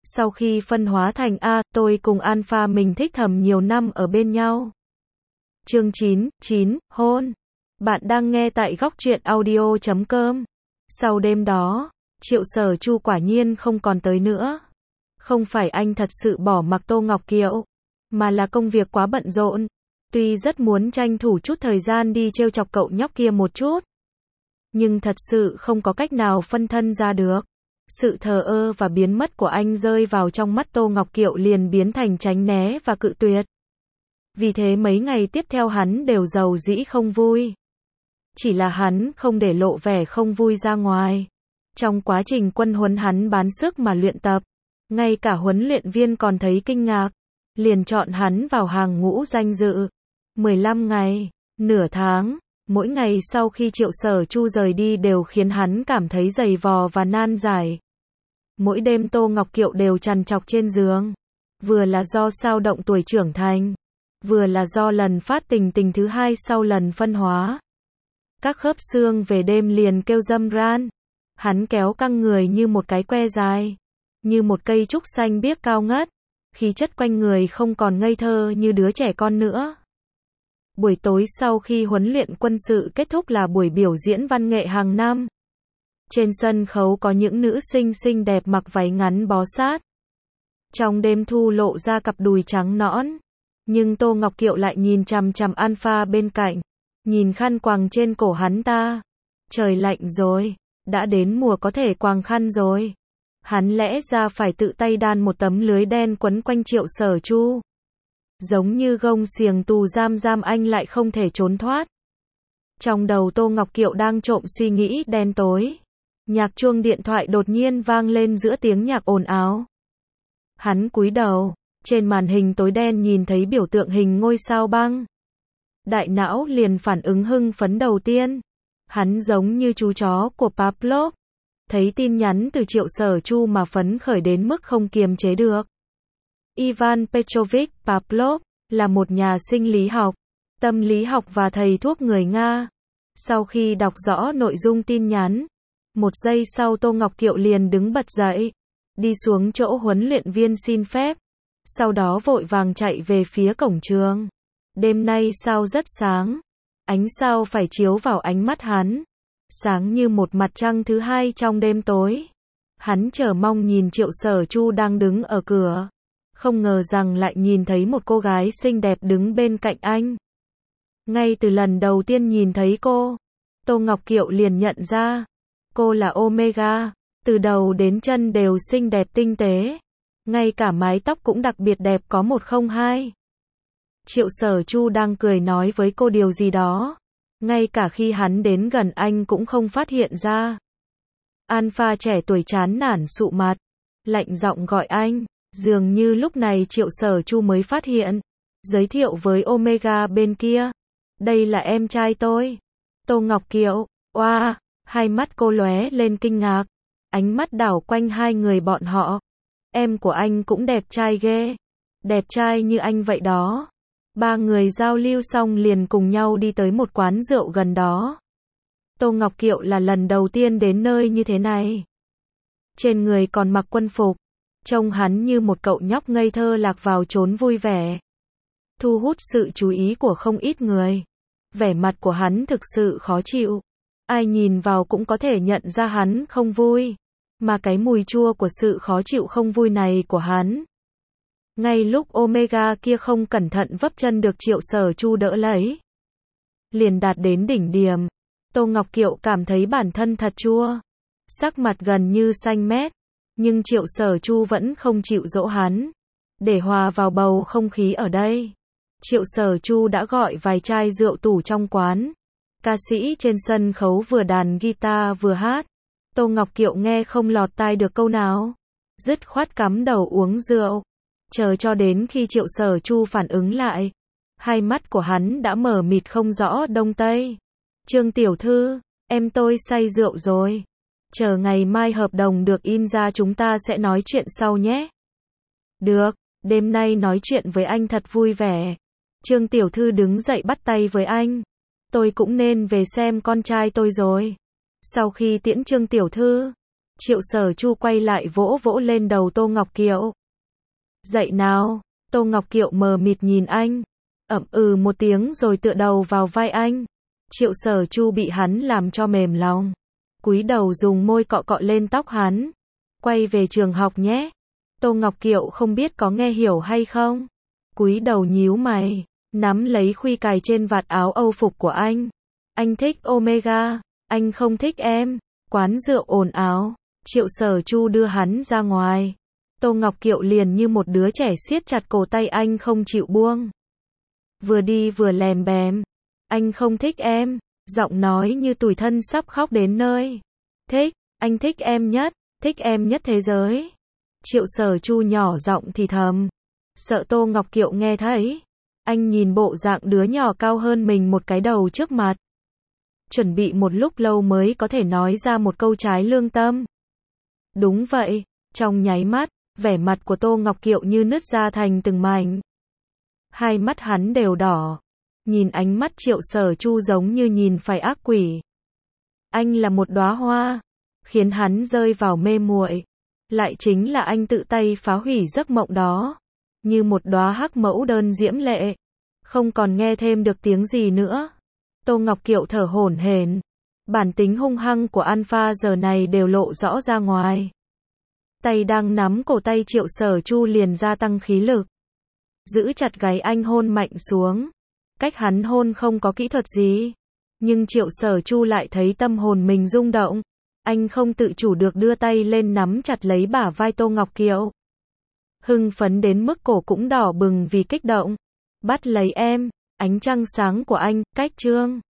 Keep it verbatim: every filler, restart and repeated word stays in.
Sau khi phân hóa thành A, tôi cùng Alpha mình thích thầm nhiều năm ở bên nhau. Chương chín, chín, hôn. Bạn đang nghe tại góc truyện audio chấm com. Sau đêm đó, Triệu Sở Chu quả nhiên không còn tới nữa. Không phải anh thật sự bỏ mặc Tô Ngọc Kiệu, mà là công việc quá bận rộn. Tuy rất muốn tranh thủ chút thời gian đi trêu chọc cậu nhóc kia một chút, nhưng thật sự không có cách nào phân thân ra được. Sự thờ ơ và biến mất của anh rơi vào trong mắt Tô Ngọc Kiệu liền biến thành tránh né và cự tuyệt. Vì thế mấy ngày tiếp theo hắn đều rầu rĩ không vui. Chỉ là hắn không để lộ vẻ không vui ra ngoài. Trong quá trình quân huấn hắn bán sức mà luyện tập. Ngay cả huấn luyện viên còn thấy kinh ngạc. Liền chọn hắn vào hàng ngũ danh dự. mười lăm ngày, nửa tháng, mỗi ngày sau khi Triệu Sở Chu rời đi đều khiến hắn cảm thấy dày vò và nan giải. Mỗi đêm Tô Ngọc Kiệu đều trằn trọc trên giường. Vừa là do xao động tuổi trưởng thành, vừa là do lần phát tình tình thứ hai sau lần phân hóa. Các khớp xương về đêm liền kêu râm ran. Hắn kéo căng người như một cái que dài, như một cây trúc xanh biếc cao ngất. Khí chất quanh người không còn ngây thơ như đứa trẻ con nữa. Buổi tối sau khi huấn luyện quân sự kết thúc là buổi biểu diễn văn nghệ hàng năm. Trên sân khấu có những nữ sinh xinh đẹp mặc váy ngắn bó sát. Trong đêm thu lộ ra cặp đùi trắng nõn. Nhưng Tô Ngọc Kiệu lại nhìn chằm chằm Alpha bên cạnh. Nhìn khăn quàng trên cổ hắn ta. Trời lạnh rồi, đã đến mùa có thể quàng khăn rồi. Hắn lẽ ra phải tự tay đan một tấm lưới đen quấn quanh Triệu Sở Chu. Giống như gông xiềng tù giam giam anh lại không thể trốn thoát. Trong đầu Tô Ngọc Kiệu đang trộm suy nghĩ đen tối. Nhạc chuông điện thoại đột nhiên vang lên giữa tiếng nhạc ồn ào. Hắn cúi đầu, trên màn hình tối đen nhìn thấy biểu tượng hình ngôi sao băng. Đại não liền phản ứng hưng phấn đầu tiên. Hắn giống như chú chó của Pavlov. Thấy tin nhắn từ Triệu Sở Chu mà phấn khởi đến mức không kiềm chế được. Ivan Petrovich Pavlov là một nhà sinh lý học, tâm lý học và thầy thuốc người Nga. Sau khi đọc rõ nội dung tin nhắn, một giây sau Tô Ngọc Kiệu liền đứng bật dậy, đi xuống chỗ huấn luyện viên xin phép, sau đó vội vàng chạy về phía cổng trường. Đêm nay sao rất sáng, ánh sao phải chiếu vào ánh mắt hắn, sáng như một mặt trăng thứ hai trong đêm tối. Hắn chờ mong nhìn Triệu Sở Chu đang đứng ở cửa, không ngờ rằng lại nhìn thấy một cô gái xinh đẹp đứng bên cạnh anh. Ngay từ lần đầu tiên nhìn thấy cô, Tô Ngọc Kiệu liền nhận ra, cô là Omega, từ đầu đến chân đều xinh đẹp tinh tế, ngay cả mái tóc cũng đặc biệt đẹp có một không hai. Triệu Sở Chu đang cười nói với cô điều gì đó, ngay cả khi hắn đến gần anh cũng không phát hiện ra. Alpha trẻ tuổi chán nản sụ mặt, lạnh giọng gọi anh, dường như lúc này Triệu Sở Chu mới phát hiện, giới thiệu với Omega bên kia, đây là em trai tôi, Tô Ngọc Kiệu. Oa, wow, hai mắt cô lóe lên kinh ngạc, ánh mắt đảo quanh hai người bọn họ. Em của anh cũng đẹp trai ghê, đẹp trai như anh vậy đó. Ba người giao lưu xong liền cùng nhau đi tới một quán rượu gần đó. Tô Ngọc Kiệu là lần đầu tiên đến nơi như thế này. Trên người còn mặc quân phục, trông hắn như một cậu nhóc ngây thơ lạc vào chốn vui vẻ. Thu hút sự chú ý của không ít người. Vẻ mặt của hắn thực sự khó chịu. Ai nhìn vào cũng có thể nhận ra hắn không vui. Mà cái mùi chua của sự khó chịu không vui này của hắn. Ngay lúc Omega kia không cẩn thận vấp chân được Triệu Sở Chu đỡ lấy, liền đạt đến đỉnh điểm. Tô Ngọc Kiệu cảm thấy bản thân thật chua. Sắc mặt gần như xanh mét. Nhưng Triệu Sở Chu vẫn không chịu dỗ hắn. Để hòa vào bầu không khí ở đây, Triệu Sở Chu đã gọi vài chai rượu tủ trong quán. Ca sĩ trên sân khấu vừa đàn guitar vừa hát. Tô Ngọc Kiệu nghe không lọt tai được câu nào, dứt khoát cắm đầu uống rượu. Chờ cho đến khi Triệu Sở Chu phản ứng lại, hai mắt của hắn đã mở mịt không rõ đông tây. Trương tiểu thư, em tôi say rượu rồi. Chờ ngày mai hợp đồng được in ra chúng ta sẽ nói chuyện sau nhé. Được, đêm nay nói chuyện với anh thật vui vẻ. Trương tiểu thư đứng dậy bắt tay với anh. Tôi cũng nên về xem con trai tôi rồi. Sau khi tiễn Trương tiểu thư, Triệu Sở Chu quay lại vỗ vỗ lên đầu Tô Ngọc Kiệu. Dậy nào, Tô Ngọc Kiệu mờ mịt nhìn anh, ậm ừ một tiếng rồi tựa đầu vào vai anh. Triệu Sở Chu bị hắn làm cho mềm lòng, cúi đầu dùng môi cọ cọ lên tóc hắn. Quay về trường học nhé. Tô Ngọc Kiệu không biết có nghe hiểu hay không, cúi đầu nhíu mày, nắm lấy khuy cài trên vạt áo Âu phục của anh. Anh thích Omega, anh không thích em. Quán rượu ồn ào, Triệu Sở Chu đưa hắn ra ngoài. Tô Ngọc Kiệu liền như một đứa trẻ siết chặt cổ tay anh không chịu buông. Vừa đi vừa lèm bèm. Anh không thích em, giọng nói như tủi thân sắp khóc đến nơi. Thích, anh thích em nhất, thích em nhất thế giới. Triệu Sở Chu nhỏ giọng thì thầm, sợ Tô Ngọc Kiệu nghe thấy. Anh nhìn bộ dạng đứa nhỏ cao hơn mình một cái đầu trước mặt, chuẩn bị một lúc lâu mới có thể nói ra một câu trái lương tâm. Đúng vậy, trong nháy mắt, vẻ mặt của Tô Ngọc Kiệu như nứt ra thành từng mảnh. Hai mắt hắn đều đỏ, nhìn ánh mắt Triệu Sở Chu giống như nhìn phải ác quỷ. Anh là một đóa hoa, khiến hắn rơi vào mê muội. Lại chính là anh tự tay phá hủy giấc mộng đó, như một đóa hắc mẫu đơn diễm lệ. Không còn nghe thêm được tiếng gì nữa. Tô Ngọc Kiệu thở hổn hển, bản tính hung hăng của Alpha giờ này đều lộ rõ ra ngoài. Tay đang nắm cổ tay Triệu Sở Chu liền gia tăng khí lực, giữ chặt gáy anh hôn mạnh xuống. Cách hắn hôn không có kỹ thuật gì, nhưng Triệu Sở Chu lại thấy tâm hồn mình rung động. Anh không tự chủ được đưa tay lên nắm chặt lấy bả vai Tô Ngọc Kiệu. Hưng phấn đến mức cổ cũng đỏ bừng vì kích động. Bắt lấy em, ánh trăng sáng của anh, cách trương.